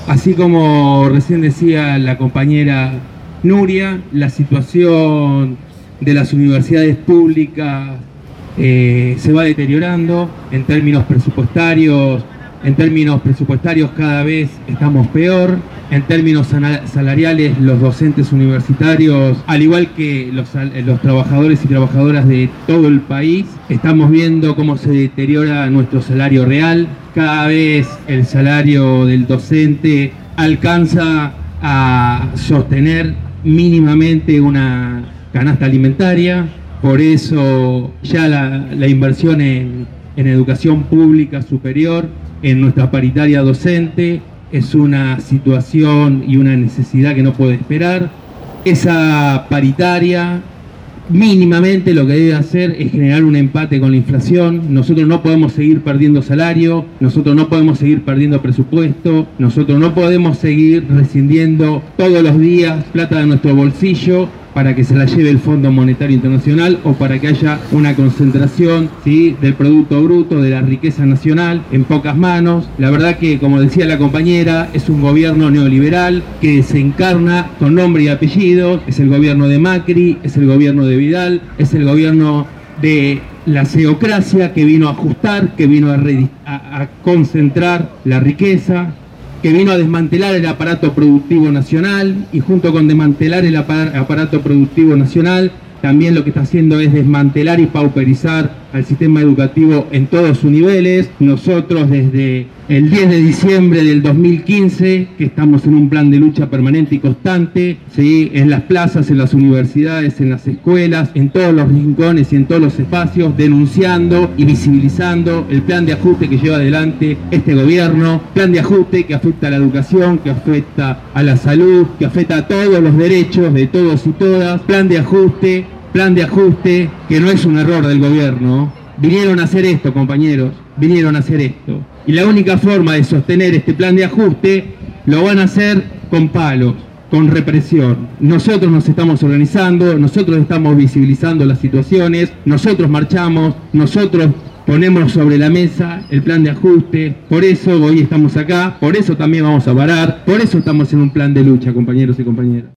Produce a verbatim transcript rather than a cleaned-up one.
Así como recién decía la compañera Nuria, la situación de las universidades públicas eh, se va deteriorando en términos presupuestarios. En términos presupuestarios cada vez estamos peor. En términos salariales, los docentes universitarios, al igual que los, los trabajadores y trabajadoras de todo el país, estamos viendo cómo se deteriora nuestro salario real. Cada vez el salario del docente alcanza a sostener mínimamente una canasta alimentaria. Por eso ya la, la inversión en, en educación pública superior, en nuestra paritaria docente, es una situación y una necesidad que no puede esperar. Esa paritaria mínimamente lo que debe hacer es generar un empate con la inflación. Nosotros no podemos seguir perdiendo salario, nosotros no podemos seguir perdiendo presupuesto, nosotros no podemos seguir rescindiendo todos los días plata de nuestro bolsillo para que se la lleve el Fondo Monetario Internacional o para que haya una concentración, ¿sí?, del Producto Bruto, de la riqueza nacional en pocas manos. La verdad que, como decía la compañera, es un gobierno neoliberal que se encarna con nombre y apellido. Es el gobierno de Macri, es el gobierno de Vidal, es el gobierno de la ceocracia que vino a ajustar, que vino a, a, a concentrar la riqueza, que vino a desmantelar el aparato productivo nacional, y junto con desmantelar el aparato productivo nacional, también lo que está haciendo es desmantelar y pauperizar al sistema educativo en todos sus niveles. Nosotros desde el diez de diciembre del dos mil quince, que estamos en un plan de lucha permanente y constante, ¿sí?, en las plazas, en las universidades, en las escuelas, en todos los rincones y en todos los espacios, denunciando y visibilizando el plan de ajuste que lleva adelante este gobierno, plan de ajuste que afecta a la educación, que afecta a la salud, que afecta a todos los derechos de todos y todas, plan de ajuste, plan de ajuste que no es un error del gobierno. Vinieron a hacer esto, compañeros, vinieron a hacer esto. Y la única forma de sostener este plan de ajuste lo van a hacer con palos, con represión. Nosotros nos estamos organizando, nosotros estamos visibilizando las situaciones, nosotros marchamos, nosotros ponemos sobre la mesa el plan de ajuste. Por eso hoy estamos acá, por eso también vamos a parar, por eso estamos en un plan de lucha, compañeros y compañeras.